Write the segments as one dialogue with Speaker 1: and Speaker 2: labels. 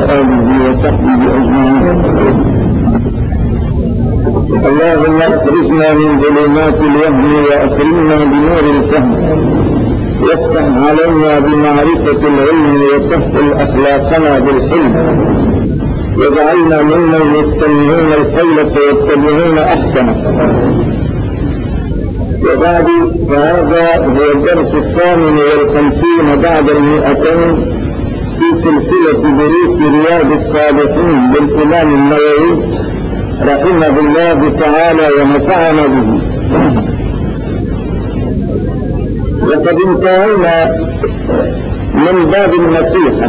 Speaker 1: آله وصحبه أجمعين. اللهم اخرجنا من ظلمات الوهم وأكرمنا بنور الفهم، وافتح علينا بمعرفة العلم وسهل أخلاقنا بالحلم، واجعلنا ممن يستمعون القول فيتبعون أحسنه. وبعد، فهذا هو الدرس 58 بعد 200 في سلسلة دروس رياض الصالحين للإمام النووي رحمه الله تعالى ونفعنا به. وقد انتهينا من باب النصيحة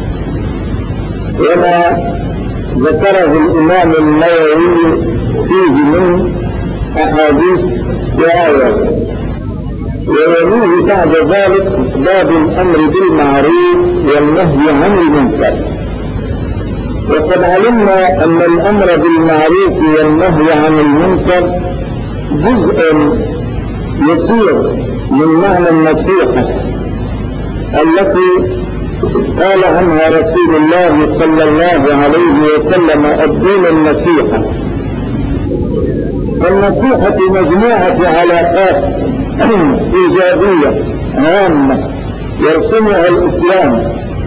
Speaker 1: وما ذكره الإمام النووي فيه من أحاديث وآيات، ويليه بعد ذلك باب الأمر بالمعروف والنهي عن المنكر. وقد علمنا أن الأمر بالمعروف والنهي عن المنكر جزء يسير من معنى النصيحة التي قال عنها رسول الله صلى الله عليه وسلم: الدين النصيحة. والنصيحة مجموعة علاقات إيجابية هامة يرسمها الإسلام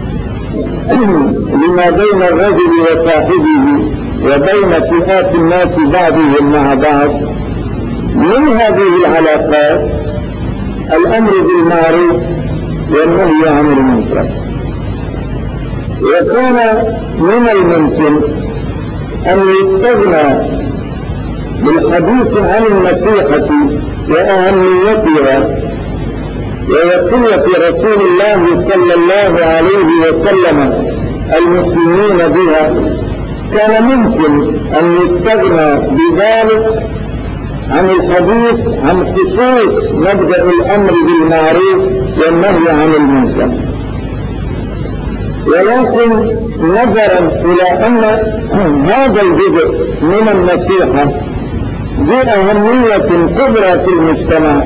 Speaker 1: لما بين الرجل وصاحبه وبين فئات الناس بعضهم مع بعض. من هذه العلاقات الأمر بالمعروف والنهي عن المنكر. وكان من الممكن أن يستغنى بالحديث عن النصيحة وأهميتها ووصية رسول الله صلى الله عليه وسلم المسلمين بها. كان ممكن أن يستغنى بذلك عن الحديث عن خصوص مبدأ الأمر بالمعروف والنهي عن المنكر، ولكن نظرا إلى أن هذا الجزء من النصيحة ذو أهمية كبرى في المجتمع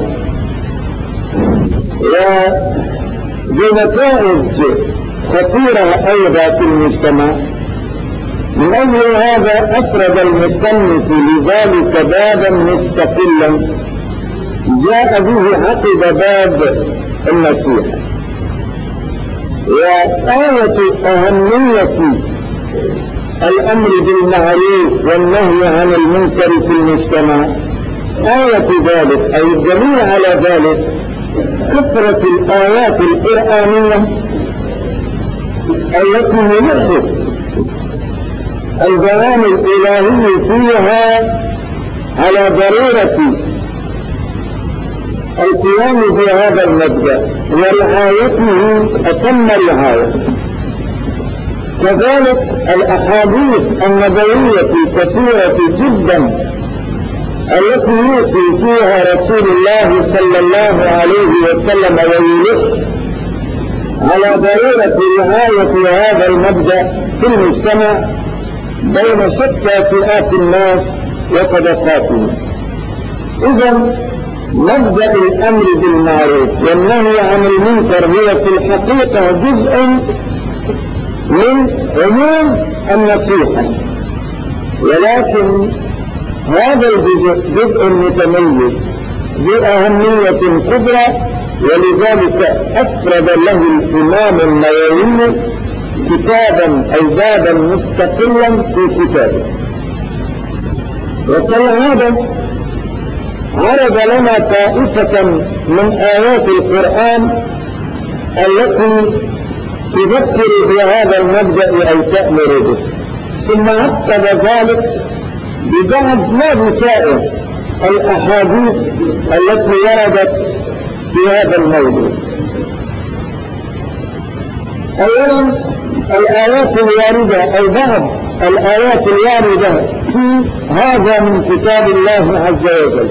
Speaker 1: وذو نتائج خطيرة أيضا في المجتمع، من أجل هذا أفرد المصنف لذلك بابا مستقلا جاء به عقب باب النصيحة. وآية أهمية الأمر بالمعروف والنهي عن المنكر في المجتمع، آية ذلك أي الدليل على ذلك كثرة الآيات القرآنية التي يلخص البيان الإلهي فيها على ضرورة القيام بهذا المبدأ ورعايته أتم رعاية. كذلك الأحاديث النبوية كثيرة جدا التي يوصي فيها رسول الله صلى الله عليه وسلم ويلح على ضرورة رعاية هذا المبدأ في المجتمع بين شتى فئات الناس وطبقاتهم. إذن مبدأ الأمر بالمعروف والنهي عن المنكر هو في الحقيقة جزء من عموم النصيحة، ولكن هذا الجزء جزء متميز بأهمية كبرى، ولذلك أفرد له الإمام النووي كتابا أي بابا مستقلا في كتابه. وكالعادة عرض لنا طائفة من آيات القرآن التي تذكر بهذا المبدأ أو تأمر به، ثم عقب ذلك ببعض لا بسائر الأحاديث التي وردت في هذا الموضوع. أولا الآيات الواردة أو بعض الآيات الواردة في هذا من كتاب الله عز وجل.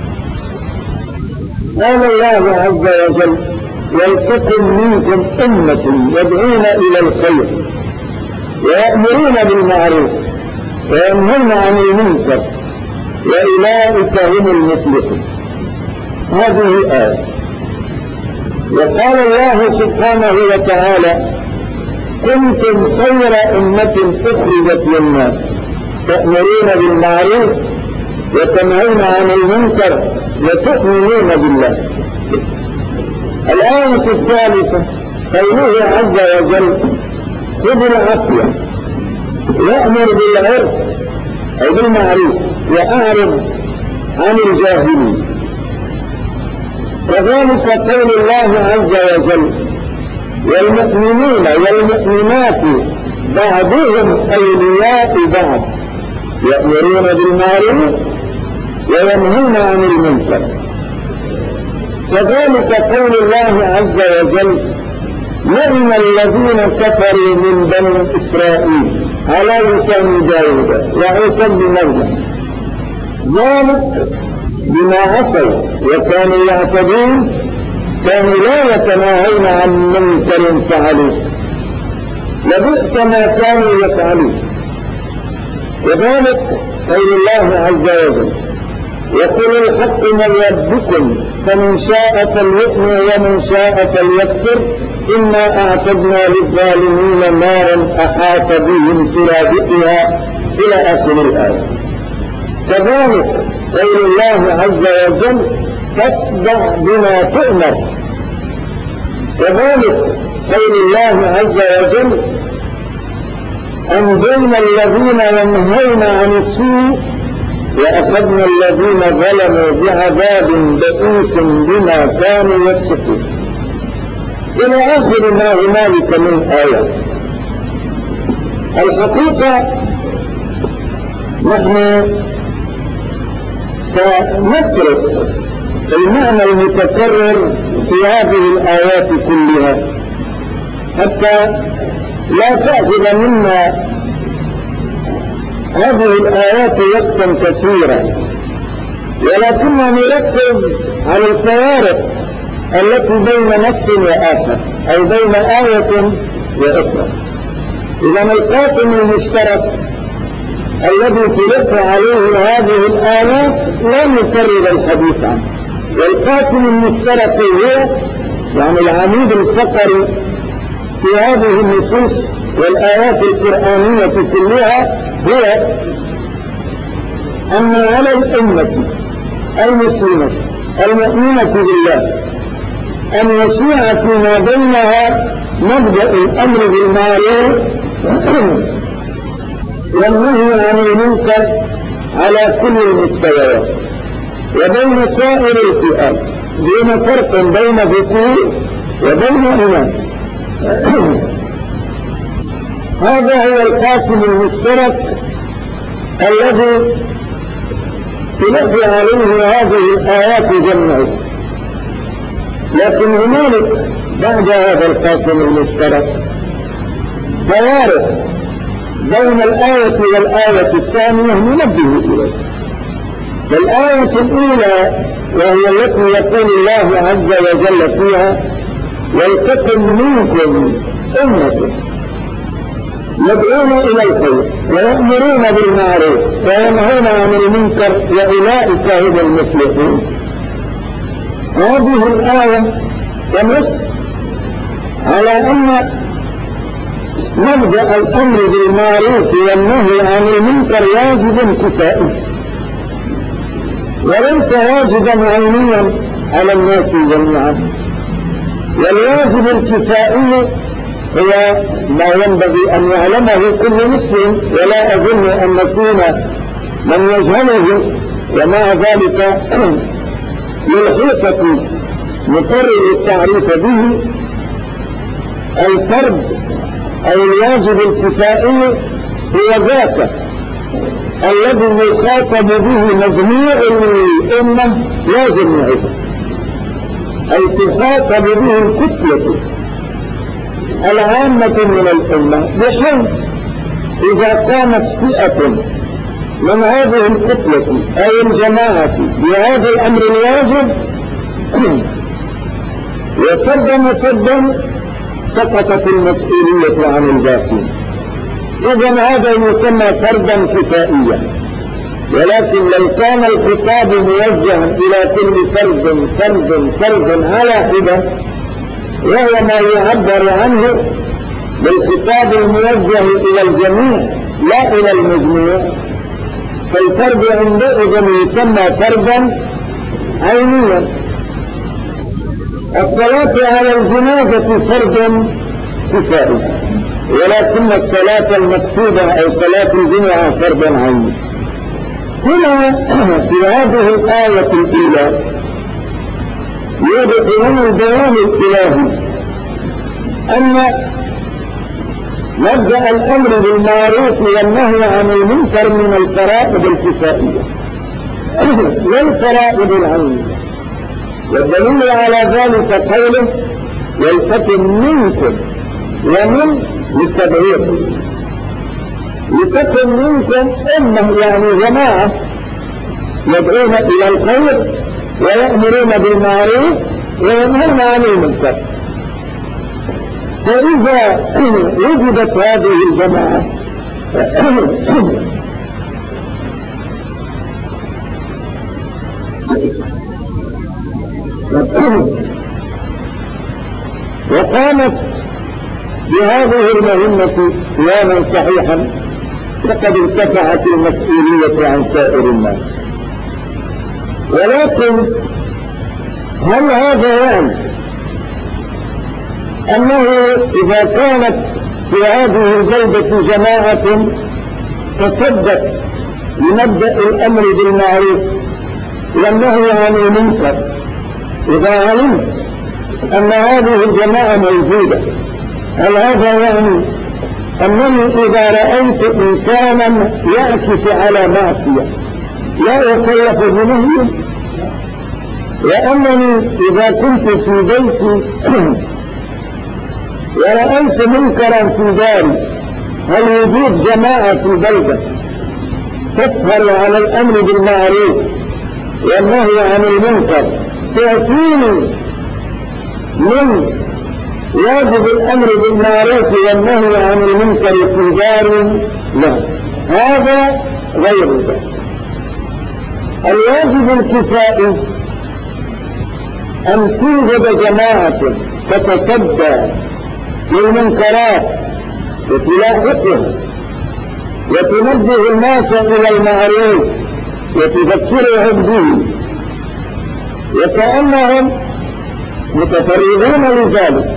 Speaker 1: قال الله عز وجل: ولتكن منكم أمة يدعون إلى الخير ويأمرون بالمعروف وينهون عن المنكر وأولئك هم المفلحون. هذه آية. وقال الله سبحانه وتعالى: كنتم خير أمة أخرجت للناس تأمرون بالمعروف وتنهون عن المنكر وتؤمنون بالله. الآية الثالثة قوله عز وجل خذ العفو وأمر بالعرف أي بالمعروف وأعرض عن الجاهلين. وذلك قول الله عز وجل والمؤمنون والمؤمنات بعضهم أولياء بعض يأمرون بالمعروف وينهون عن المنكر. وذلك قول الله عز وجل لئن الذين كفروا من بني إسرائيل على لسان داود وعيسى بن مريم ذلك بما عصوا وكانوا يعتدون كانوا لا يتناهون عن منكر فعلوه لبئس ما كانوا يفعلون. وذلك قول الله عز وجل وقل الحق من ربكم فمن شاء فليؤمن ومن شاء فليكفر إنا أعتدنا للظالمين نارا أحاط بهم سرادقها إلى آخر الآية. كذلك قول الله عز وجل فاصدع بما تؤمر. كذلك قول الله عز وجل أنجينا الذين ينهون عن السوء وأخذنا الذين ظلموا بعذاب بئيس بما كانوا يفسقون إلى آخر ما هنالك من آيات. الحقيقة نحن سنترك المعنى المتكرر في هذه الآيات كلها حتى لا تأخذ منا هذه الآيات وقتا كثيرا، ولكننا نركز على الفوارق التي بين نص وآخر أي بين آية وأخرى. إذا القاسم المشترك الذي تلف عليه هذه الآيات لا نكرر الحديث عنه، والقاسم المشترك هو يعني العمود الفقري في هذه النصوص والآيات القرآنية كلها هو أن على الأمة المسلمة المؤمنة بالله أن يشيع فيما بينها مبدأ الأمر بالمعروف والنهي عن المنكر على كل المستويات وبين سائر الفئات دون فرق بين ذكور وبين إناث. هذا هو القاسم المشترك الذي تلقي عليه هذه الآيات جمعا. لكن هنالك بعد هذا القاسم المشترك فوارق بين الآية والآية الثانية ننبه إليه. فالآية الأولى وهي التي يقول الله عز وجل فيها ولتكن منكم أمة يدعون إلى الخير ويأمرون بالمعروف وينهون عن المنكر وأولئك هم المفلحون. هذه الآية تنص على أن مبدأ الأمر بالمعروف والنهي عن المنكر واجب كفائي وليس واجبا عينيا على الناس جميعا. والواجب الكفائي هو ما ينبغي أن يعلمه كل مسلم، ولا أظن أن نكون من يجهله، ومع ذلك للحقيقة نقرر التعريف به. الفرض أو الواجب الكفائي هو ذاك الذي يخاطب به مجموع الأمة لا جميعها، أي تخاطب به الكتلة العامة من الأمة، بحيث إذا قامت فئة من هذه الكتلة أي الجماعة بهذا الأمر الواجب وسد سدا سقطت المسؤولية عن الباقين. إذن هذا يسمى فردا كفائيا. ولكن لو كان الخطاب موجها إلى كل فرد على حدة وهو ما يعبر عنه بالخطاب الموجه إلى الجميع لا إلى المجموع، فالفرد عندئذ يسمى فردا عينيا. الصلاة على الجنازة فرد كفائي، ولكن الصلاة المكتوبة أو صلاة الجمعة فرد عيني. هنا في هذه الآية الأولى يوضح لنا البيان الإلهي أن مبدأ الأمر بالمعروف والنهي عن المنكر من الفرائض الكفائية لا الفرائض العينية. والدليل على ذلك قوله ولتكن منكم، ومن للتبعير، لتكن منكم أمة يعني جماعة يدعون إلى الخير ويأمرون بالمعروف وينهون عن المنكر. فإذا وجدت هذه الجماعة وقامت بهذه المهمة قياما صحيحا فقد ارتفعت المسؤولية عن سائر الناس. ولكن هل هذا يعني أنه إذا كانت في هذه البلدة جماعة تصدت لمبدأ الأمر بالمعروف والنهي عن المنكر، إذا علمت أن هذه الجماعة موجودة، هل هذا يعني أنني إذا رأيت إنسانا يعكف على معصية لا أكلف بنهيه؟ وأنني إذا كنت في بيتي ورأيت منكرا في داري، هل وجود جماعة في البلدة تسهر على الأمر بالمعروف والنهي عن المنكر تعطيني من واجب الأمر بالمعروف والنهي عن المنكر في داري؟ لا، هذا غير ذلك. الواجب الكفائي أن توجد جماعة تتصدى للمنكرات وتلاحقها وتنبه الناس إلى المعروف وتذكرهم به، وكأنهم متفرغون لذلك.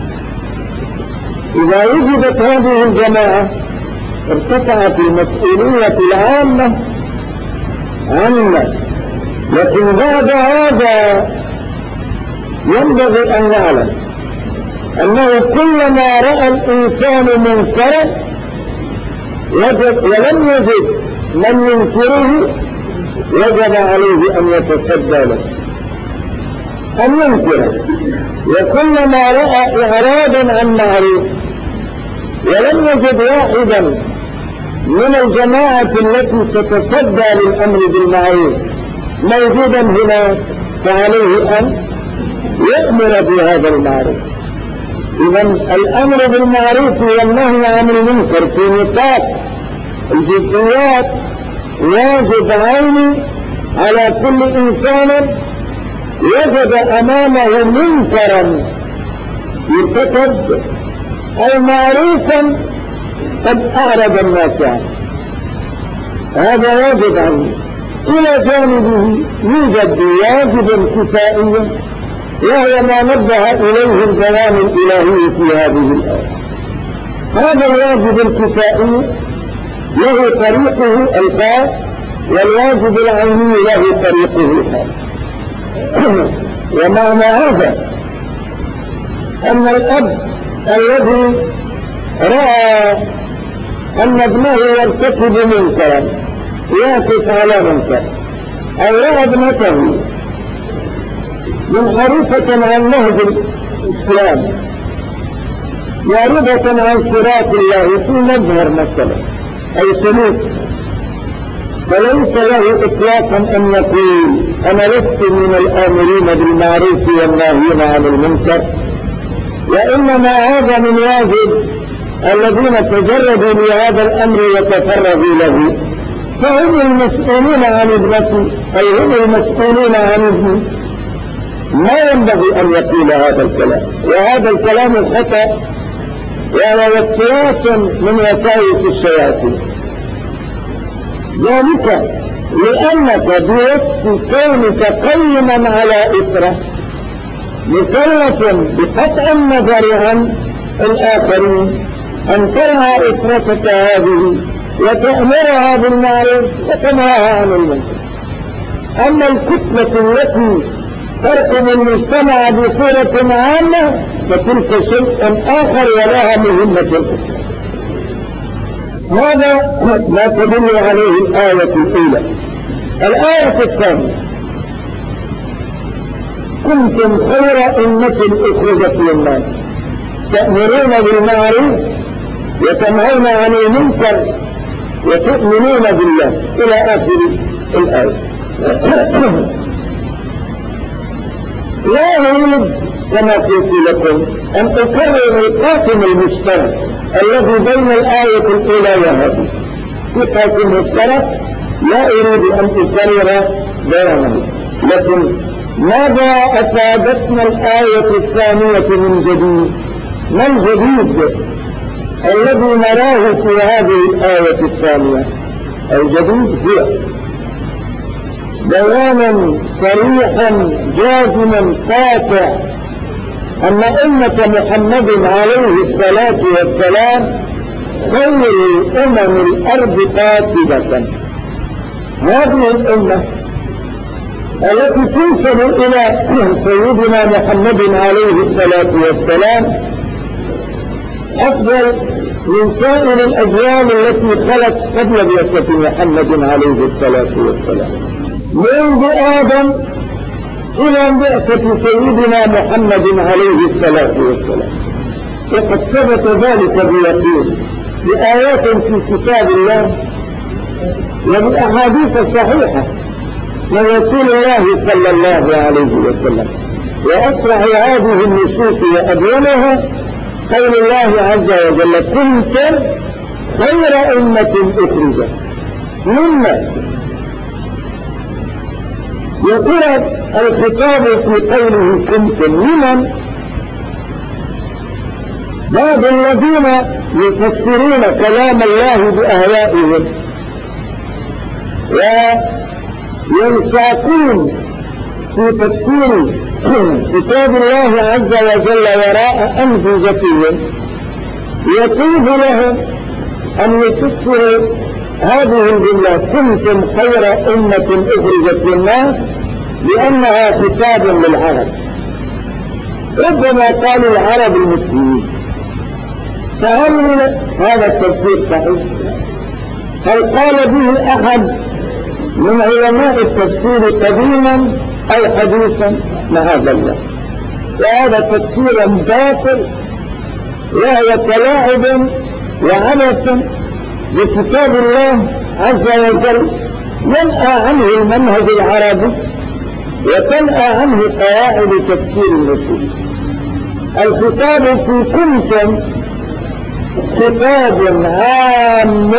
Speaker 1: إذا وجدت هذه الجماعة ارتفعت المسؤولية العامة عنا. لكن بعد هذا ينبغي أن نعلم أنه كلما رأى الإنسان منكرا ولم يجد من ينكره وجب عليه أن يتصدى له، أن ينكره. وكلما رأى إعراضا عن معروف ولم يجد واحدا من الجماعة التي تتصدى للأمر بالمعروف موجودا هناك فعليه أن يأمر بهذا المعروف. إذن الأمر بالمعروف والنهي عن المنكر في نطاق الجزئيات واجب عيني على كل إنسان وجد أمامه منكرا يرتكب أو معروفا قد أعرض الناس عنه، هذا واجب عنه. إلى جانبه يوجد واجب كفائي وهو ما نبه إليه البيان الإلهي في هذه الآية. هذا الواجب الكفائي له طريقه الخاص والواجب العيني له طريقه الخاص. ومعنى هذا أن الأب الذي رأى أن ابنه يرتكب منكرا يقف على منكر، أو رأى ابنته منحرفة عن نهج الإسلام معرضة عن صراط الله في مظهر مثلا أو سلوك، فليس له إطلاقا أن يقول أنا لست من الآمرين بالمعروف والناهين عن المنكر، وإنما هذا من واجب الذين تجردوا لهذا الأمر وتفرغوا له، فهم المسؤولين عن ابنتي أي هم المسؤولين عن ابني. ما ينبغي أن يقول هذا الكلام، وهذا الكلام الخطأ وهو وسواس من وساوس الشياطين. ذلك لأنك بوصف كونك قيما على إسرة مكلف بقطع النظر عن الآخرين أن ترعى إسرتك هذه وتأمرها بالمعروف وتنهاها عن المنكر. أما الكتلة التي تركب المجتمع بصورة عامة فتلك شيء آخر ولها مهمة أخرى. هذا ما تدل عليه الآية الأولى. الآية الثانية: كنتم خير أمة أخرجت للناس تأمرون بالمعروف وتنهون عن المنكر وتؤمنون بالله إلى آخر الآية. لا أريد كما قلت لكم أن أكرر القاسم المشترك الذي بين الآية الأولى وهذه. في قاسم مشترك لا أريد أن أكرر بيانه، لكن ماذا أفادتنا الآية الثانية من جديد؟ ما الجديد الذي نراه في هذه الآية الثانية؟ الجديد هو بيانا صريحا جازما قاطع أن أمة محمد عليه الصلاة والسلام خير أمم الأرض قاطبة. هذه الأمة التي تنسب إلى سيدنا محمد عليه الصلاة والسلام أفضل من سائر الأجيال التي خلت قبل بعثة محمد عليه الصلاة والسلام، منذ آدم إلى بعثة سيدنا محمد عليه الصلاة والسلام. وقد ثبت ذلك بيقين بآيات في كتاب الله وبأحاديث صحيحة من رسول الله صلى الله عليه وسلم. وأسرع هذه النصوص وأبينها قول الله عز وجل: كنتم خير أمة أخرجت للناس. يقول الخطاب في قوله كنتم لمن؟ بعض الذين يفسرون كلام الله بأهوائهم وينساقون في تفسير كتاب الله عز وجل وراء أنفسهم، يطيب لهم أن يفسروا هذه الجملة كنتم خير أمة أخرجت للناس لأنها خطاب للعرب. ربما قالوا العرب المسلمين، فهل هذا التفسير صحيح؟ هل قال به أحد من علماء التفسير قديما أو حديثا؟ معاذ الله. وهذا تفسير باطل وهو تلاعب وعبث بكتاب الله عز وجل، ينأى عنه المنهج العربي وتنأى عنه قواعد تفسير النصوص. الخطاب في كنتم خطاب عام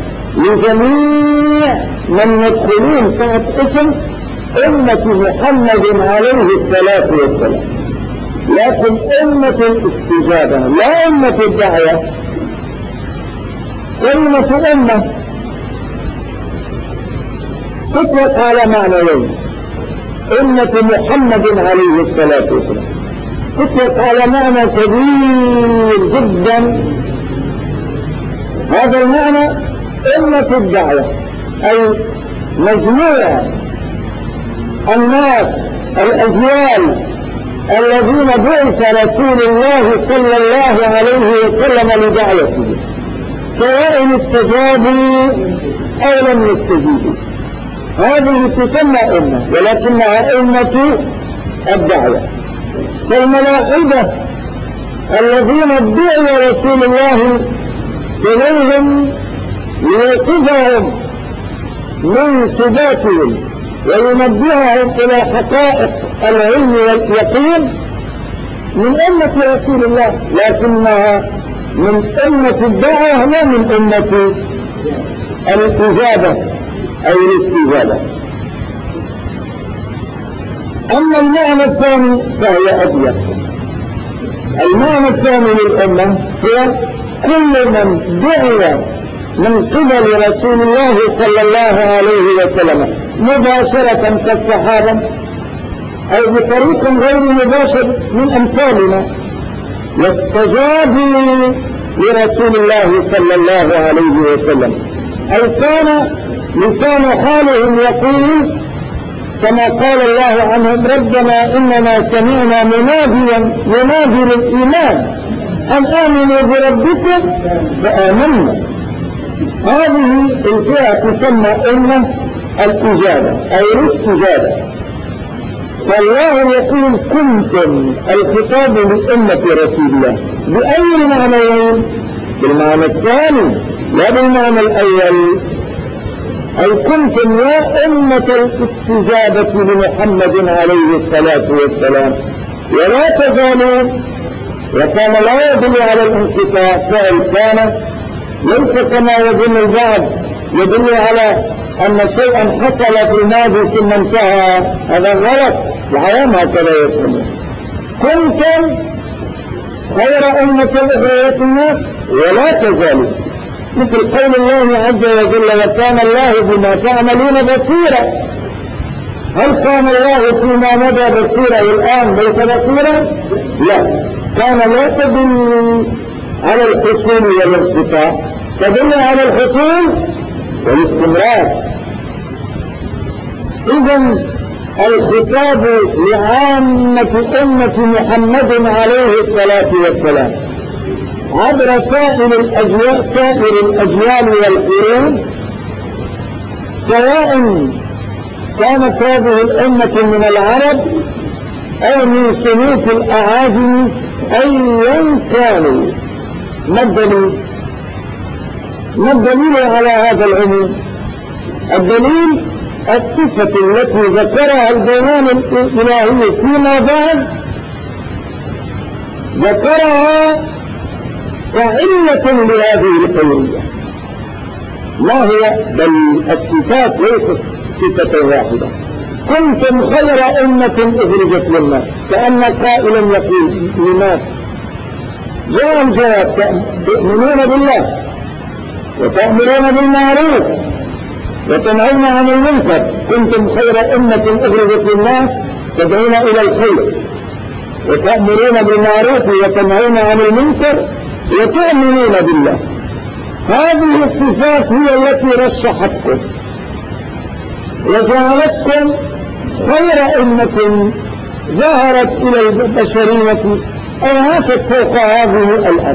Speaker 1: لجميع من يدخلون تحت اسم أمة محمد عليه الصلاة والسلام، لكن أمة الاستجابة لا أمة الدعوة. كلمة أمة تطلق على معنيين: أمة محمد عليه الصلاة والسلام تطلق على معنى كبير جدا. هذا المعنى أمة الدعوة، أي مجموعة الناس الأجيال الذين بعث رسول الله صلى الله عليه وسلم لدعوته، سواء استجابوا أو لم يستجيبوا. هذه تسمى أمة، ولكنها أمة الدعوة. فالملاحدة الذين ادعوا رسول الله إليهم ليوقظهم من ثباتهم وينبههم إلى حقائق العلم واليقين من أمة رسول الله، لكنها من أمة الدعوة لا من أمة الإجابة أو الاستجابة. أما المعنى الثاني فهي أضيق. المعنى الثاني للأمة هو كل من دعي من قبل رسول الله صلى الله عليه وسلم مباشرة كالصحابة أو بطريق غير مباشر من أمثالنا واستجابوا لرسول الله صلى الله عليه وسلم، أي كان لسان حالهم يقول كما قال الله عنهم: ربنا إننا سمعنا مناديا ينادي للإيمان أن آمنوا بربكم فآمنا. هذه الفئة تسمى أمة الإجابة أو الاستجابة. فالله يقول: كنتم، الخطاب لأمة رسول الله بأي معنيين؟ بالمعنى الثاني لا بالمعنى الأول. أي كنتم يا أمة الاستجابة لمحمد عليه الصلاة والسلام ولا تزالوا. وكان لا يدل على الانقطاع، فعل كان ليس كما يظن البعض يدل على أن شيئا حصل في الماضي ثم انتهى، هذا غلط. العوام هكذا يقولون: كنتم خير أمة أخرجت الناس ولا تزالوا، مثل قول الله عز وجل: وكان الله بما تعملون بصيرا. هل كان الله فيما مضى بصيرا والآن ليس بصيرا؟ لا، كان لا تدل على الحصول والانقطاع، تدل على الحصول والاستمرار. إذن الخطاب لعامة أمة محمد عليه الصلاة والسلام عبر سائر الأجيال والقرون، سواء كانت هذه الأمة من العرب أو من صنوف الأعاجم أيا كانوا. ما الدليل على هذا العموم؟ الدليل الصفة التي ذكرها البيان الإلهي فيما بعد، ذكرها كعلة لهذه الخيرية. ما هي؟ بل الصفات ليست صفة واحدة. كنتم خير أمة أخرجت للناس، كأن قائلا يقول: لماذا؟ جاء الجواب: تؤمنون بالله وتأمرون بالمعروف وتنهون عن المنكر. كنتم خير أمة أخرجت للناس تدعون إلى الخير وتأمرون بالمعروف وتنهون عن المنكر وتؤمنون بالله. هذه الصفات هي التي رشحتكم وجعلتكم خير أمة ظهرت إلى البشرية أو عاشت فوق هذه الأرض.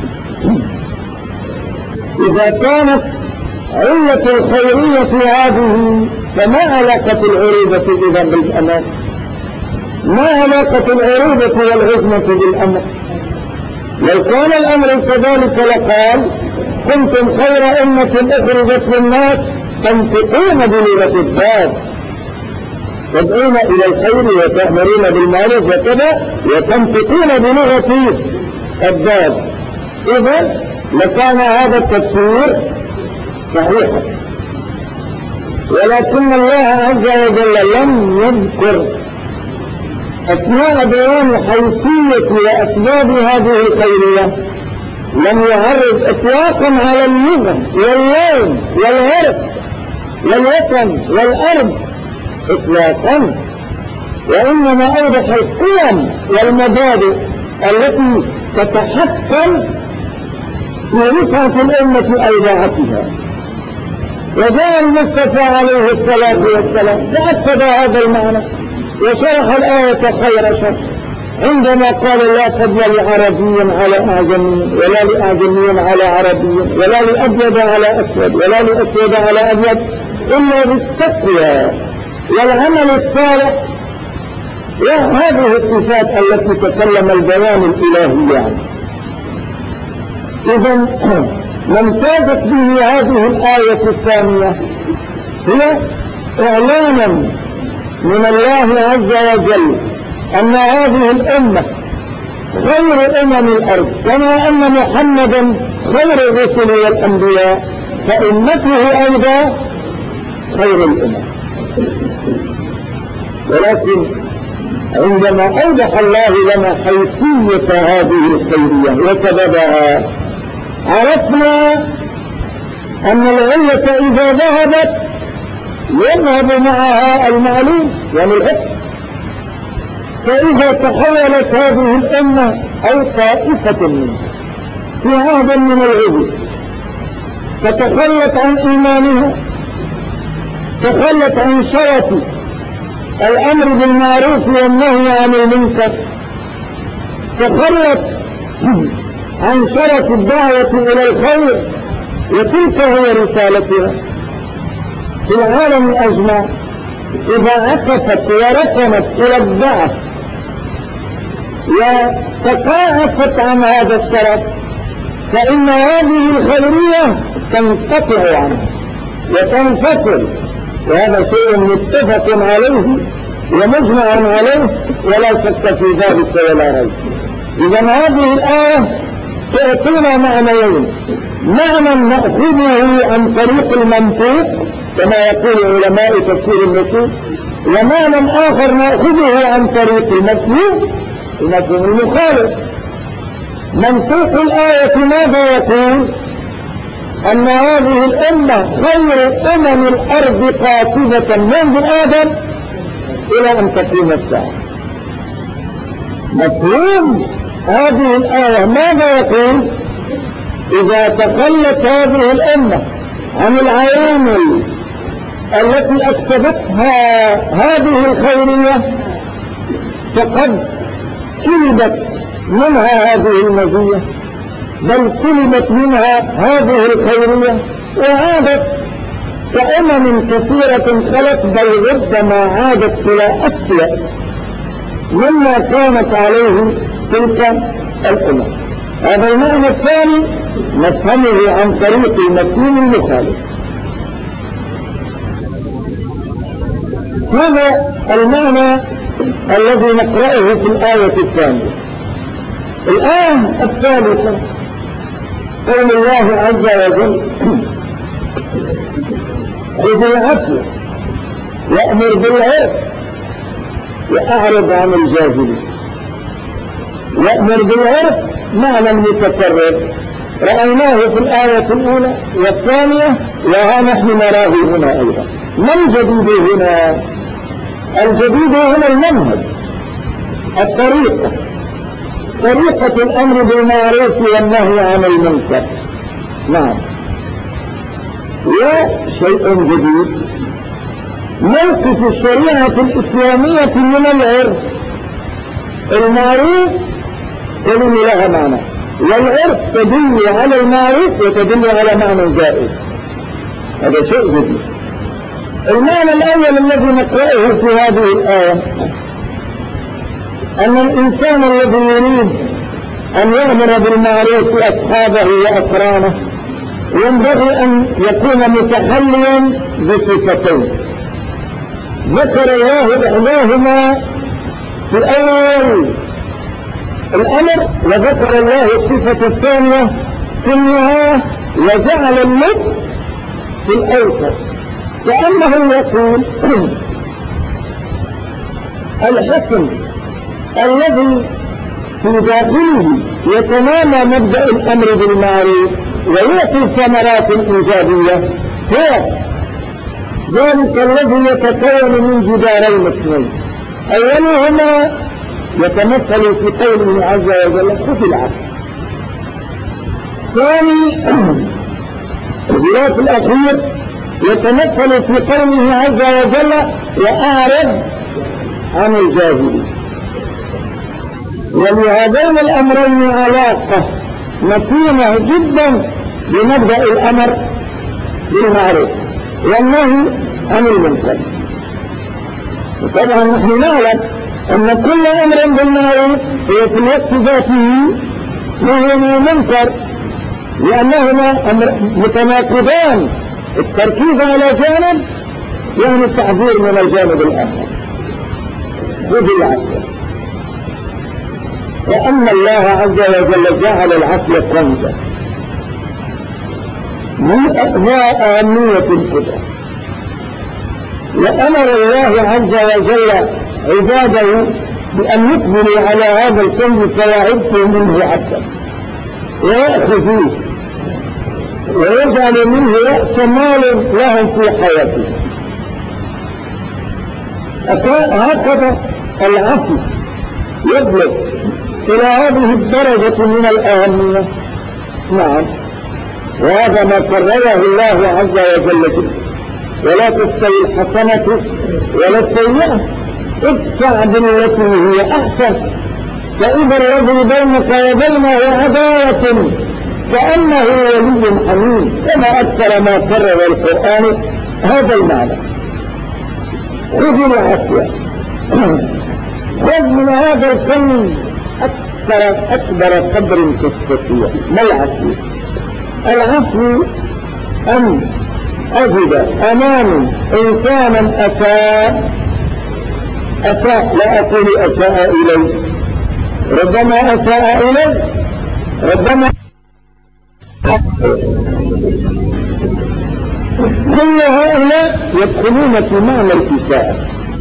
Speaker 1: إذا كانت علة الخيرية هذه، فما علاقة العروبة إذا بالأمر؟ ما علاقة العروبة والعزمة بالأمر؟ لو كان الأمر كذلك لقال: كنتم خير أمة أخرجت للناس تنطقون بلغة الضاد، تدعون إلى الخير وتأمرون بالمعروف وكذا وتنطقون بلغة الضاد. إذن لكان هذا التفسير صحيحا، ولكن الله عز وجل لم يذكر أثناء بيان حيثية وأسباب هذه الخيرية، لم يعرض إطلاقا على اللغة واللون والعرق والوطن والأرض إطلاقا، وإنما أوضح القيم والمبادئ التي تتحكم في رفعة الأمة أوضاعتها. وجاء المصطفى عليه الصلاة والسلام فأكد هذا المعنى وشرح الآية خير شرح، عندما قال: لا فضل لعربي على أعجمي ولا لأعجمي على عربي ولا لأبيض على أسود ولا لأسود على أبيض إلا بالتقوى والعمل الصالح. وهذه الصفات التي تكلم البيان الإلهي عنها. إذن ما امتازت به هذه الآية الثانية هي إعلانا من الله عز وجل أن هذه الأمة خير أمم الأرض، كما أن محمدا خير الرسل والأنبياء، فأمته أيضا خير الأمم. ولكن عندما أوضح الله لنا حيثية هذه الخيرية وسببها عرفنا أن العلة إذا ذهبت يذهب معها المعلوم يعني الحكم. فإذا تحولت هذه الأمة أو طائفة منها في عهد من العهود فتخلت عن إيمانها، تخلت عن شرف الأمر بالمعروف والنهي عن المنكر، تخلت عن شرف الدعوة إلى الخير، وتلك هي رسالتها في العالم أجمع. إذا عكفت وركنت إلى الضعف وتقاعست عن هذا الشرف فإن هذه الخيرية تنقطع عنها وتنفصل، وهذا شيء متفق عليه ومجمع عليه ولا شك في ذلك ولا ريب. إذا هذه الآية تعطينا معنيين: معنى نأخذه عن طريق المنطوق كما يقول علماء تفسير النصوص، ومعنى آخر نأخذه عن طريق المفهوم المخالف. منطوق الآية ماذا يقول؟ أن هذه الأمة خير أمم الأرض قاطبة منذ آدم إلى أن تقيم الساعة. مفهوم هذه الآية ماذا يقول؟ إذا تخلت هذه الأمة عن العوامل التي أكسبتها هذه الخيرية فقد سلبت منها هذه المزية، بل سلبت منها هذه الخيرية وعادت كأمم كثيرة خلت، بل ربما عادت إلى أسوأ مما كانت عليه تلك الأمم. هذا المعنى الثاني نفهمه عن طريق المفهوم المخالف. هذا المعنى الذي نقرأه في الآية الثانية. الآية الثالثة قول الله عز وجل: خذ العفو وأمر بالعرف وأعرض عن الجاهلين. وأمر بالعرف معنى متكرر رأيناه في الآية الأولى والثانية، وها نحن نراه هنا أيضا. ما الجديد هنا؟ الجديد هنا المنهج، الطريقة، طريقة الأمر بالمعروف والنهي عن المنكر. نعم. وشيء جديد موقف الشريعة الإسلامية من العرف. المعروف تدل لها معنى، والعرف تدل على المعروف وتدل على معنى جائز. هذا شيء جديد. المعنى الأول الذي نقرأه في هذه الآية أن الإنسان الذي يريد أن يأمر بالمعروف أصحابه وأقرانه ينبغي أن يكون متحليا بصفتين ذكر الله إحداهما في أول الأمر، وذكر الله الصفة الثانية في النهاية، وجعل اللب في الأوسط، كأنه يقول الحسن الذي في داخله يتنامى مبدأ الأمر بالمعروف ويأتي ثمرات إيجابية هو ذلك الذي يتكون من جدارين اثنين. أولهما يتمثل في قوله عز وجل: خذ العفو. ثاني الغلاف الأخير يتمثل في قوله عز وجل: وأعرض عن الجاهلين. ولهذين الأمرين علاقة متينة جدا بمبدأ الأمر بالمعروف والنهي عن المنكر. وطبعا نحن نعلم أن كل أمر بالمعروف هو في الوقت ذاته نهي عن المنكر، لأنهما متناقضان. التركيز على جانب يعني التحذير من الجانب الآخر. خذ العفو. وأن الله عز وجل جعل العفو كنزا من أهمية القدرة، وأمر الله عز وجل عباده بأن يقبلوا على هذا الكنز فيعرفوا منه عبدا ويأخذوه ويجعل منه رأس مال لهم في حياتهم. هكذا العفو يبلغ إلى هذه الدرجة من الأهمية. نعم، وهذا ما كرره الله عز وجل فيه. ولا تستوي الحسنة ولا السيئة، ادفع بالتي هي أحسن فإذا الذي بينك وبينه عداوة كأنه ولي حميم. كما أكثر ما كرر القرآن هذا المعنى. خذ العفو، خذ من هذا الكنز أكبر قدر تستطيع. ما العفو؟ العفو أن أجد أمام إنسانا أساء، لا أقول أساء إلي، ربما أساء إلي، ربما كل هؤلاء يدخلون في معنى الإساءة.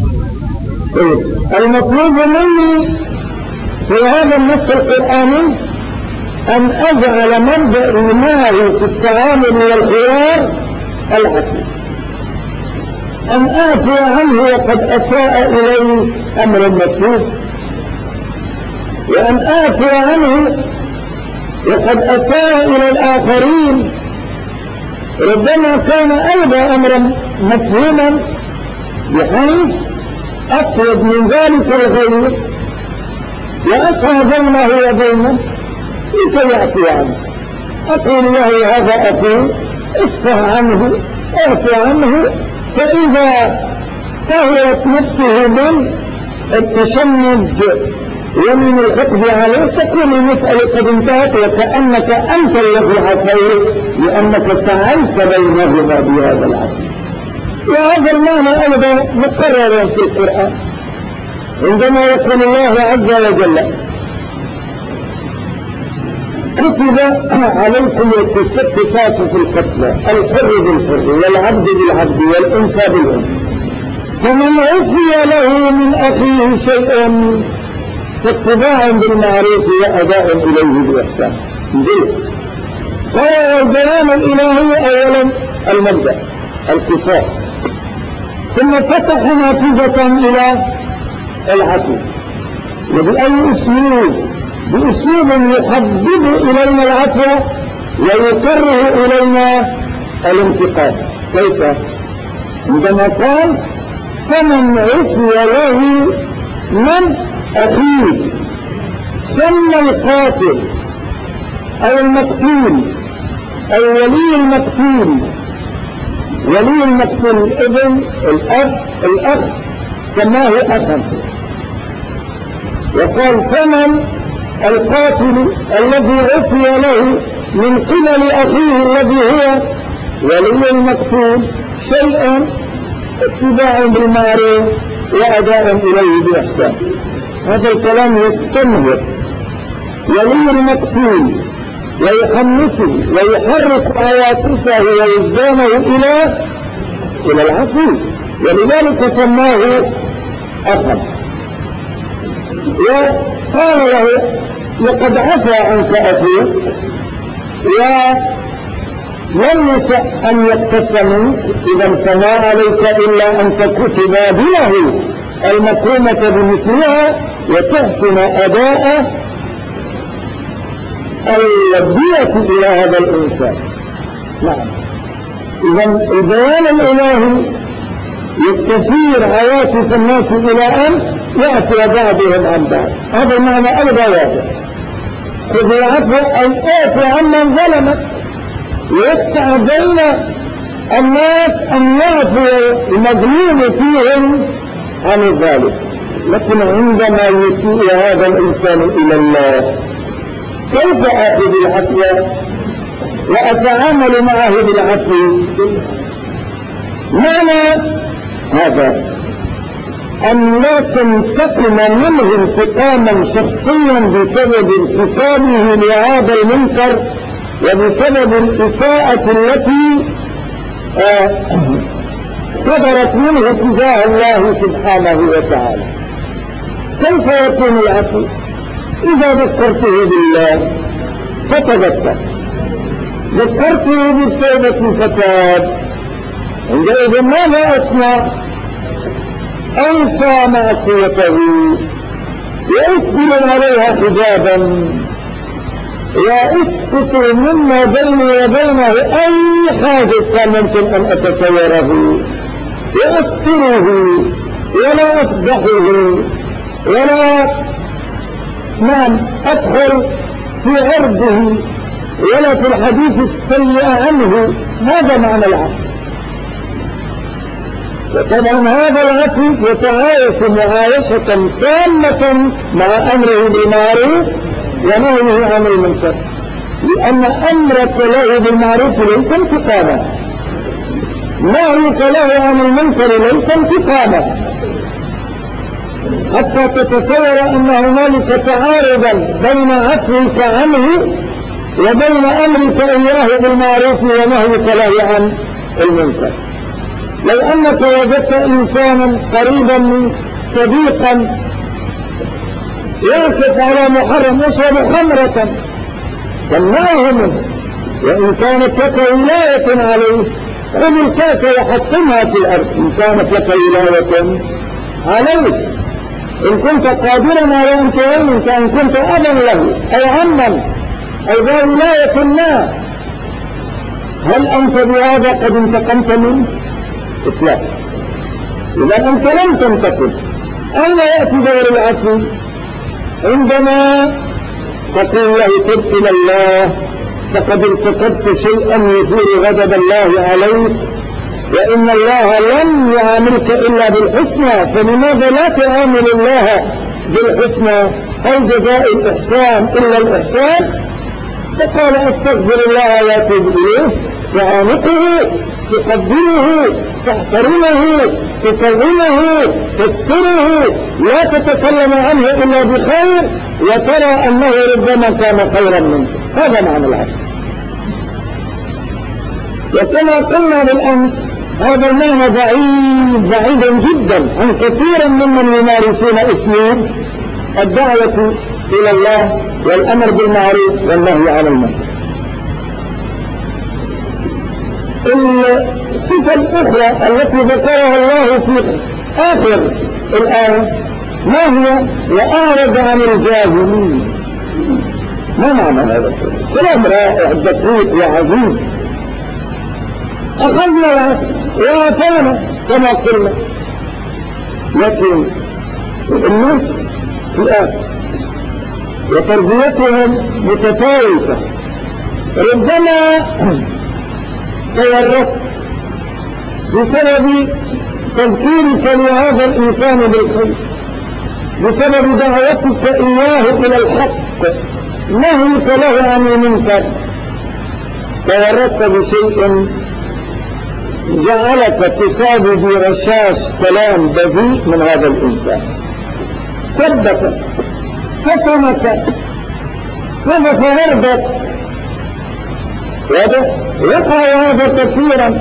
Speaker 1: المطلوب مني في هذا النص القرآني أن أجعل مبدأ معه في التعامل والحوار العفو، أن أعفو عنه وقد أساء إليه أمر مطلوب، وأن أعفو عنه وقد أساء إلى الآخرين ربما كان أيضا أمرا مفهوما بحيث أطلب من ذلك الغير وأسعى بينه وبينه لكي يعفو عنه. أقول له هذا أخي اصفح عنه، اعفو عنه، فإذا طهرت نفسه من التشنج ومن الحقد عليه تكون المسألة قد انتهت وكأنك أنت الذي عفوت لأنك سعيت بينهما بهذا العفو. وهذا المعنى أيضا مقرر في القرآن عندما يقول الله عز وجل كتب عليكم القصاص في القتلى الحر بالحر والعبد بالعبد والأنثى بالأنثى فمن عفي له من أخيه شيء فاتباع بالمعروف وأداء إليه بإحسان. قال البيان الإلهي أولا المبدأ القصاص، ثم فتح نافذة إلى العفو. وبأي أسلوب؟ بأسلوب يحبب إلينا العفو ويكره إلينا الانتقام. كيف؟ عندما قال فمن عفي له من أخيه، سمى القاتل أو المقتول أو ولي المقتول، ولي المقتول الابن الأب الأخ سماه أخا، وقال فمن القاتل الذي عفي له من قبل أخيه الذي هو ولي المقتول شيئا اتباع بالمعروف وأداء إليه بإحسان. هذا الكلام يستمر ولي المقتول ويحمسه ويحرك عواطفه ووجدانه إلى العفو، ولذلك سماه أخا. وقال له لقد عفى عنك أخيك ولم يسأ أن يقتسموا، إذا فما عليك إلا أن تكتب بله المكرمة بمثلها وتحسن أداء الودية إلى هذا الإنسان. نعم، إذا البيان الإلهي يستثير عواطف الناس إلى أن يأتي بعضهم عن بعض. هذا المعنى أيضا واضح. خذ العفو أن أعفو عمن ظلمك، ويسعى بين الناس أن يعفو المظلوم فيهم عن ذلك. لكن عندما يسيء هذا الإنسان إلى الله كيف آخذ العفو وأتعامل معه بالعفو؟ معنى هذا أن لا تنتقم منه انتقاما شخصيا بسبب ارتكابه لهذا المنكر وبسبب الإساءة التي صدرت منه تجاه الله سبحانه وتعالى. كيف يكون العفو؟ إذا ذكرته بالله فتذكر، ذكرته بالتوبة فتاب، عندئذ ماذا أصنع؟ أنسى معصيته وأسبل عليها حجابا وأسقط مما بيني وبينه أي حاجة كان ممكن أن أتصوره، وأستره ولا أفضحه ولا أدخل في عرضه ولا في الحديث السيء عنه. هذا معنى العفو. وطبعا هذا العفو يتعايش معايشة تامة مع أمره بالمعروف ونهيه عن المنكر، لأن أمرك له بالمعروف ليس انتقاما، نهيك له عن المنكر ليس انتقاما، حتى تتصور أن هنالك تعارضا بين عفوك عنه وبين أمرك إياه بالمعروف ونهيك له عن المنكر. لو أنك وجدت إنسانا قريبا من صديقا يقف على محرم يشرب خمرة تمنعه منه، وإن كانت لك ولاية عليه خذ الكاس وحطمها في الأرض إن كانت لك ولاية عليه، إن كنت قادرا على أن تعين، كأن كنت أبا له أو عما أو ذا ولاية ما، هل أنت بهذا قد انتقمت منه؟ إطلاق. إذا أنت لم تنتقم. أين يأتي دور العفو؟ عندما تقول له تب إلى الله فقد ارتكبت شيئا يثير غضب الله عليك، وإن الله لم يعاملك إلا بالحسنى، فلماذا لا تعامل الله بالحسنى؟ هل جزاء الإحسان إلا الإحسان؟ فقال أستغفر الله وأتوب إليه، تعانقه، تقبله، تحترمه، تكرمه، تستره، لا تتكلم عنه إلا بخير وترى أنه ربما كان خيرا منك. هذا معنى العفو. وكما قلنا بالأمس هذا المعنى بعيدا جدا عن كثير ممن يمارسون أسلوب الدعوة إلى الله والأمر بالمعروف والنهي عن المنكر. الصفة الأخرى التي ذكرها الله في آخر الآية ما هي؟ وأعرض عن الجاهلين. ما معنى هذا؟ كلام رائع دقيق وعظيم. أخذنا وآتانا كما قلنا، لكن الناس في الآخر وتربيتهم متفاوتة. ربما تورطت بسبب تذكيرك لهذا الإنسان بالخير، بسبب دعوتك إياه إلى الحق، نهيك له عن المنكر، تورطت بشيء جعلك تصاب برشاش كلام بذيء من هذا الإنسان، سبك، ستمك، قذف عرضك. وقع هذا كثيرا.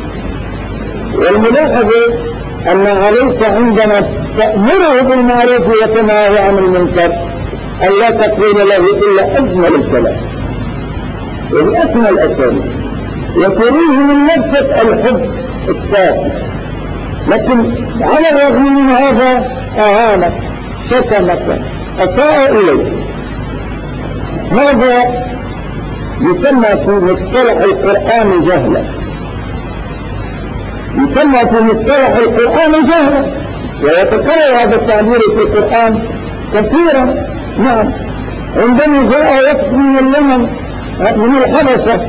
Speaker 1: والملاحظة أن عليك عندما تأمره بالمعروف وتنهى عن المنكر أن لا تقول له إلا أجمل الكلام وبأسمى الأسامي، وتريه من نفسك الحب الصافي، لكن على الرغم من هذا أهانك، شتمك، أساء إليك. هذا يسمى في مصطلح القرآن جهلا، يسمى في مصطلح القرآن جهلا، ويتكرر هذا التعبير في القرآن كثيرا. نعم، عندما جاء وقت من اليمن من الحبشة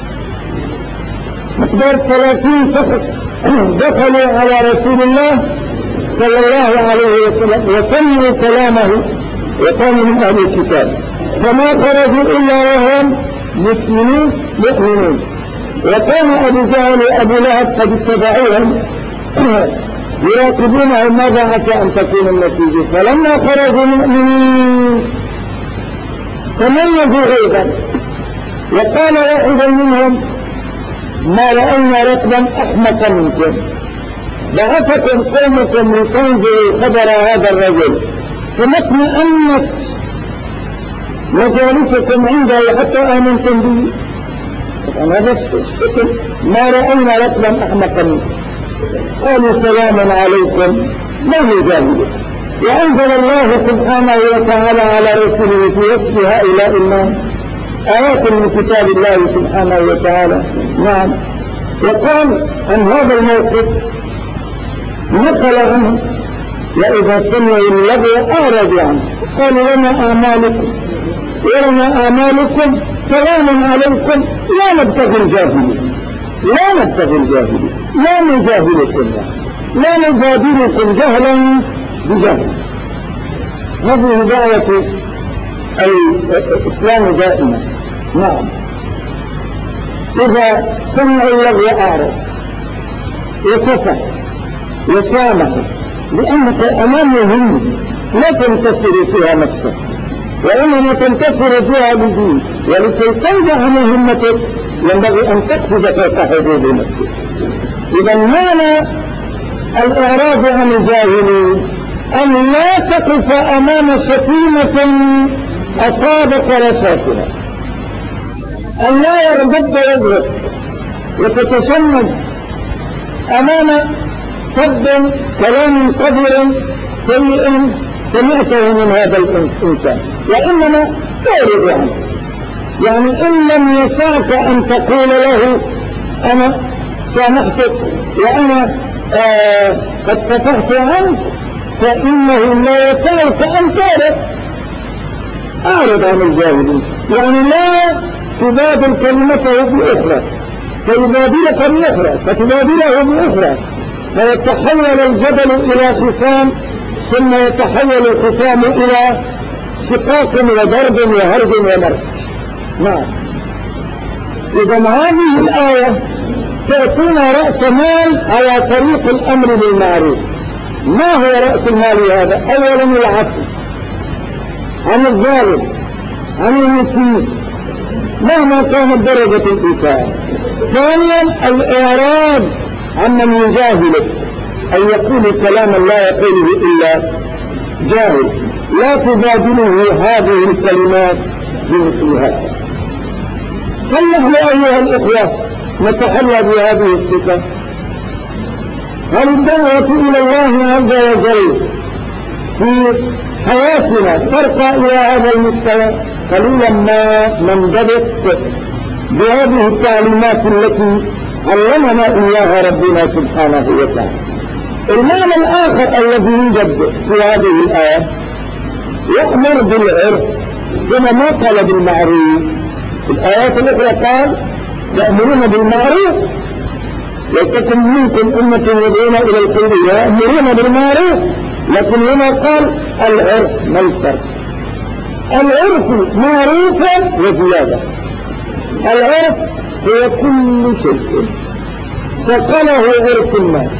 Speaker 1: مقدار 30 شخص دخلوا على رسول الله صلى الله عليه وسلم وسمعوا كلامه وكانوا من أهل الكتاب، فما خرجوا إلا وهم مسلمين مؤمنين. وكان أبو جهل وأبو لهب قد اتبعوهم يراقبونهم ماذا عسى أن تكون النتيجة، فلما خرجوا مؤمنين تميزوا غيظا، وقال واحدا منهم ما رأينا ركبا أحمق منكم، بعثكم قومكم لتنزلوا خبر هذا الرجل ثم اطمأنت مجالسكم عنده حتى آمنتم به. هذا الشكل ما رأينا رجلا أحمقا. قالوا سلاما عليكم لا نجاهد. وأنزل الله سبحانه وتعالى على رسله في وصف هؤلاء الناس آيات من كتاب الله سبحانه وتعالى. نعم. وقال عن هذا الموقف نقل عنه وإذا سمعوا اللغو أعرضوا عنه قالوا لنا أعمالكم ولنا أعمالكم سلام عليكم لا نبتغي الجاهلين لا نبتغي الجاهلين لا نجاهلكم لا نجادلكم جهلا بجهل. هذه دعوة الإسلام دائما. نعم. إذا سمعوا اللغو أعرض وصفح وسامح لأنك أمامهم لا تنتصر فيها نفسك وإنما تنتصر فيها بدين. ولكي تنجح من همتك ينبغي أن تقفز فوق حدود نفسك. إذا معنى الإعراض عن الجاهلين أن لا تقف أمام شتيمة أصابك رشاتها، أن لا يربط وجهك وتتشمد أمام صد كلام قذر سيء سمعته من هذا الإنسان، وإنما تعرض عنه. يعني إن لم يسعك أن تقول له أنا سامحتك وأنا قد فتحت عنك فإنه لا يسعك أن تعرض. أعرض عن الجاهلين يعني لا تبادل كلمته بأخرى فيبادلك بأخرى فتبادله بأخرى فيتحول الجدل إلى خصام ثم يتحول الخصام إلى شقاق وضرب وهرج ومرج. نعم. إذا هذه الآية تعطينا رأس مال على طريق الأمر بالمعروف. ما هو رأس المال هذا؟ أولا العفو عن الظالم عن المسيء مهما كانت درجة الإساءة. ثانيا الإعراض عمن يجاهلك أن يقول كلاما لا يقوله إلا جاهل لا تبادله هذه الكلمات بمثل هذا. فنحن أيها الإخوة نتحلى بهذه الصفة. هل الدعوة إلى الله عز وجل في حياتنا ترقى إلى هذا المستوى؟ قليلا ما ننضبط بهذه التعليمات التي علمنا إياها ربنا سبحانه وتعالى. المعنى الآخر الذي يوجد في هذه الآية يأمر بالعرف كما ما قال بالمعروف. في الآيات الأخرى قال يأمرون بالمعروف ولتكن منكم أمة يدعون إلى الخير يأمرون بالمعروف، لكن هنا قال العرف. ما الفرق؟ العرف معروفا وزيادة. العرف هو كل شيء سقله عرف الناس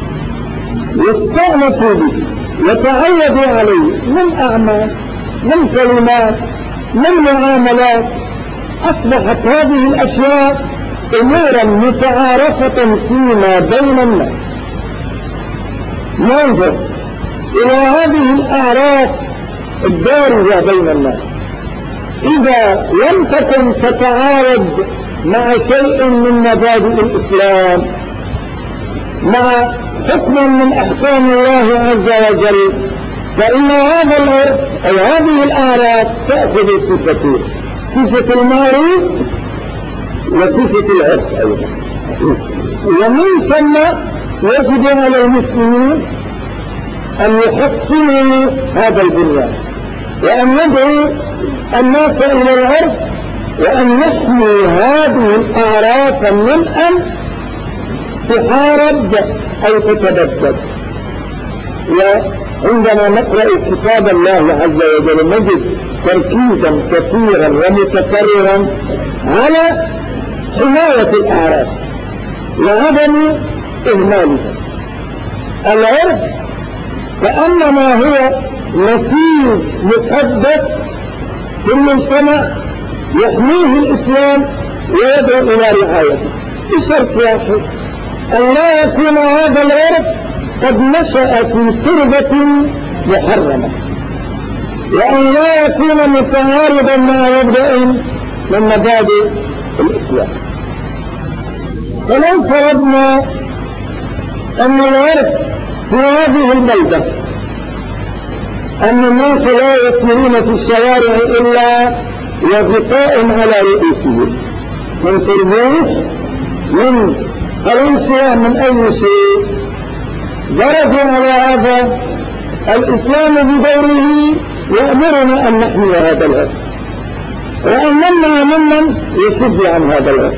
Speaker 1: يستأنسوا به يتعودوا عليه من أعمال من كلمات من معاملات. أصبحت هذه الأشياء أمورا متعارفة فيما بين الناس. ننظر إلى هذه الأعراف الدارجة بين الناس إذا لم تكن تتعارض مع شيء من مبادئ الإسلام مع حكم من أحكام الله عز وجل فإن هذا العرف أو هذه الأعراف تأخذ صفتين: صفة المعروف وصفة العرف أيضا. ومن ثم يجب على المسلمين أن يحسنوا هذا البنيان وأن يدعوا الناس إلى العرف وأن يحموا هذه الأعراف من أن تحارب أو تتبدد. وعندما نقرأ كتاب الله عز وجل نجد تركيزا كثيرا ومتكررا على حماية الأعراف وعدم إهمالها. العرف كأنما هو نسيج مقدس في المجتمع يحميه الإسلام ويدعو إلى رعايته بشرط واحد: أن لا يكون هذا العرف قد نشأ في تربة محرمة وأن لا يكون متعارضا مع مبدأ من مبادئ الإسلام. فلو فرضنا أن العرف في هذه البلدة أن الناس لا يسيرون في الشوارع إلا وغطاء على رؤوسهم من ترموس من فرنسا من أي شيء، درجوا على هذا الإسلام بدوره يأمرنا أن نحمي هذا العرف وأن نمنع ممن يصد عن هذا العرف.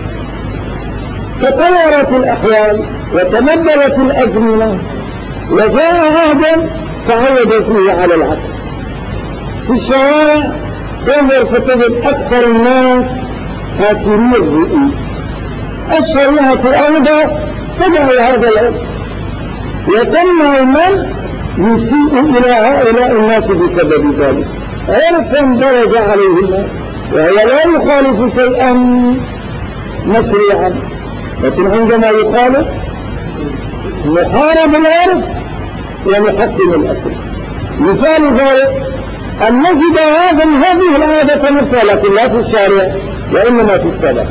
Speaker 1: تطورت الأحوال وتمددت الأزمنة وجاء عهد تعود فيه على العكس. في الشوارع تنظر فتجد أكثر الناس حاسمي الرؤوس. الشريعة أيضا تدعو هذا العرف وتمنع من يسيء إلى هؤلاء الناس بسبب ذلك. عرفا درج عليه الناس وهو لا يخالف شيئا مسريعا، لكن عندما يخالف نحارب العرف ونحسن الأصل. مثال ذلك أن نجد هذه العادة نفسها لكن لا في الشارع وإنما في الصلاة.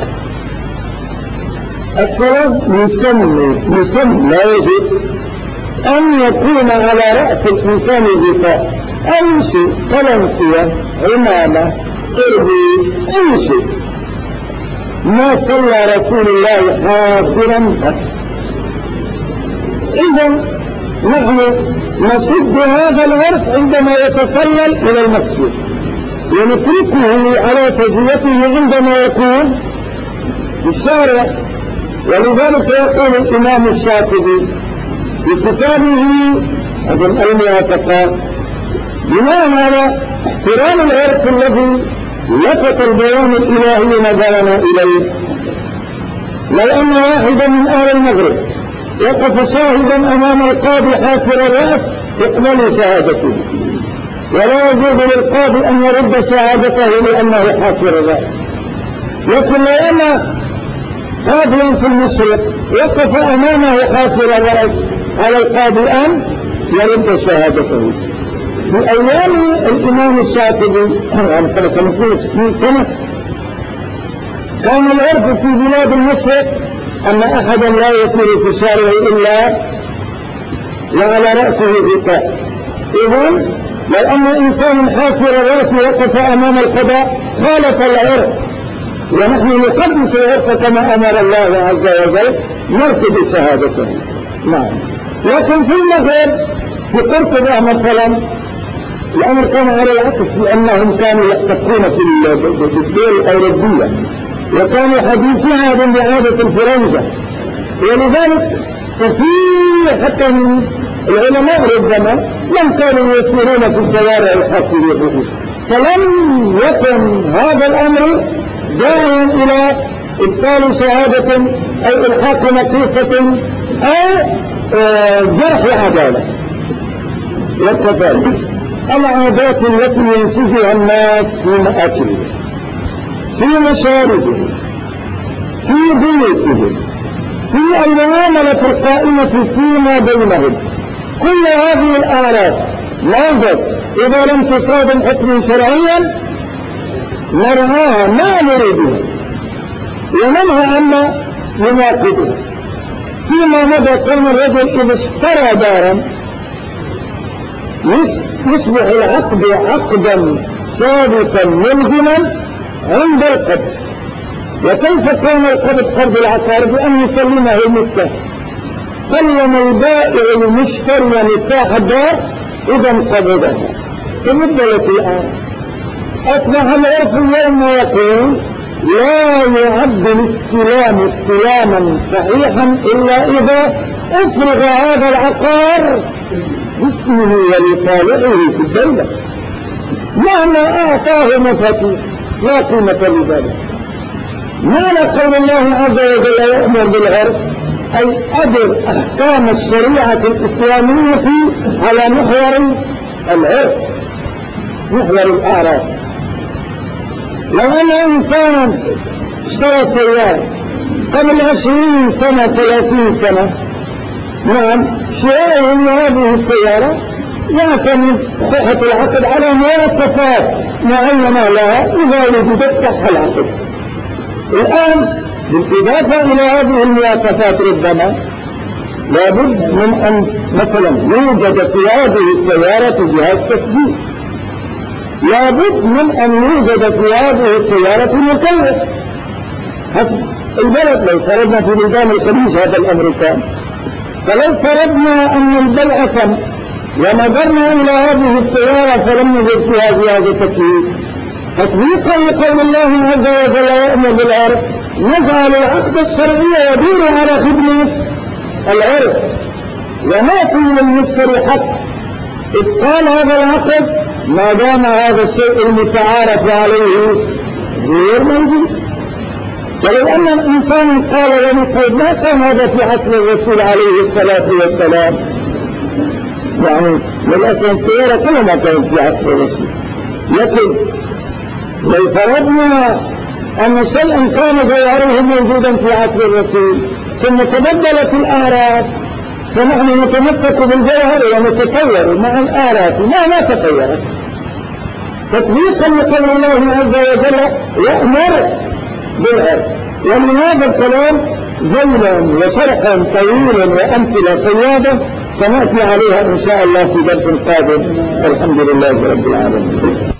Speaker 1: الصلاة يسمى لا يجب أن يكون على رأس الإنسان غطاء أي شيء، قلنسية، عمامة، إربي، أي شيء. ما صلى رسول الله حاصرا. إذن نحن نسد هذا العرف عندما يتسلل إلى المسجد ونتركه على سجيته عندما يكون في الشارع. ولذلك يقول الإمام الشافعي في كتابه أظن أين اعتقاد بناء على احترام العرف الذي لفت البيان الإلهي نظرنا إليه: لو أن واحدا من أهل المغرب وقف شاهدا أمام القاضي حاسر الرأس يقبل شهادته، ولا يجوز للقاضي أن يرد شهادته لأنه حاسر الرأس. لكن لو أن قاضيا في المشرق وقف أمامه حاسر الرأس على القاضي أن يرد شهادته. في أيام الإمام الشافعي عام 560 سنة كان العرف في بلاد المشرق أن أحدا لا يسير في الشارع إلا وعلى رأسه غطاء. إذن لو أن إنسان حاسر الرأس وقف أمام القضاء خالف العرف، ونحن نقدس العرف كما أمر الله عز وجل نرفض شهادته. نعم. لكن في المغرب في قرطبة مثلا الأمر كان على العكس، لأنهم كانوا يحتكون في الدول الأوروبية وكانوا حديثها بعادة الفرنجة، ولذلك كثير حتى من العلماء ربما لم كانوا يسيرون في الشوارع الحاسر الرؤوس. فلم يكن هذا الأمر داعيا إلى إبطال شهادة أو إلحاق نقيصة أو جرح عدالة. وكذلك العادات التي ينسجها الناس في مآكلهم، في مشاربهم، في بيوتهم، في المعاملة القائمة فيما بينهم، كل هذه الآلات ناظر إذا لم تصادم حكم شرعيا نرعاها ما نريدها وننهى عما يناقضها. فيما مضى كان الرجل إذا اشترى دارا يصبح العقد عقدا ثابتا ملزما عند القبض. وكيف كان القبض قبض العقار؟ بأن يسلمه المفتاح. سلم البائع المشتري مفتاح الدار إذا قبضها. فمدة الآن أصبح العرف اليوم يقول لا يعد الاستلام استلاما صحيحا إلا إذا أفرغ هذا العقار باسمه ولصالحه في الدولة، مهما أعطاه مفاتيح لا قيمة لذلك. معنى قول الله عز وجل يأمر بالعرف أي أدر أحكام الشريعة الإسلامية على محور العرف، محور الأعراف. لو أن إنسانا اشترى سيارة قبل 20 سنة 30 سنة، نعم، شراء هذه السيارة يعتمد صحة العقد على مواصفات معينة لها إذا وجدت صح العقد. الآن بالإضافة إلى هذه المواصفات ربما لابد من أن مثلا يوجد في هذه السيارة جهاز تثبيت، لابد من أن يوجد في هذه السيارة مكيف حسب البلد. لو فرضنا في بلدان الخليج هذا الأمريكان، فلو فرضنا أن البيع تم ونظرنا إلى هذه السيارة فلم نجد فيها جهاز التكييف، تطبيقا لقول الله عز وجل يأمر بالعرف نجعل العقد الشرعي يدور على خدمة العرف ونعطي للمشتري حق إبطال هذا العقد ما دام هذا الشيء المتعارف عليه غير موجود. ولو أن الإنسان قال ونقول ما كان هذا في عصر الرسول عليه الصلاة والسلام، يعني من أصل السيارة كلها ما كانت في عصر الرسول، لكن لو فرضنا أن شيئا كان غيره موجودا في عصر الرسول ثم تبدلت الآراء، فنحن نتمسك بالجوهر ونتطور مع الآراء ما تطورت، تطبيقا لقول الله عز وجل يأمر بالعرف. ومن هذا الكلام زيلا وشرحا طويلا وأمثلة طيبة سنأتي عليها إن شاء الله في درس قادم. الحمد لله رب العالمين.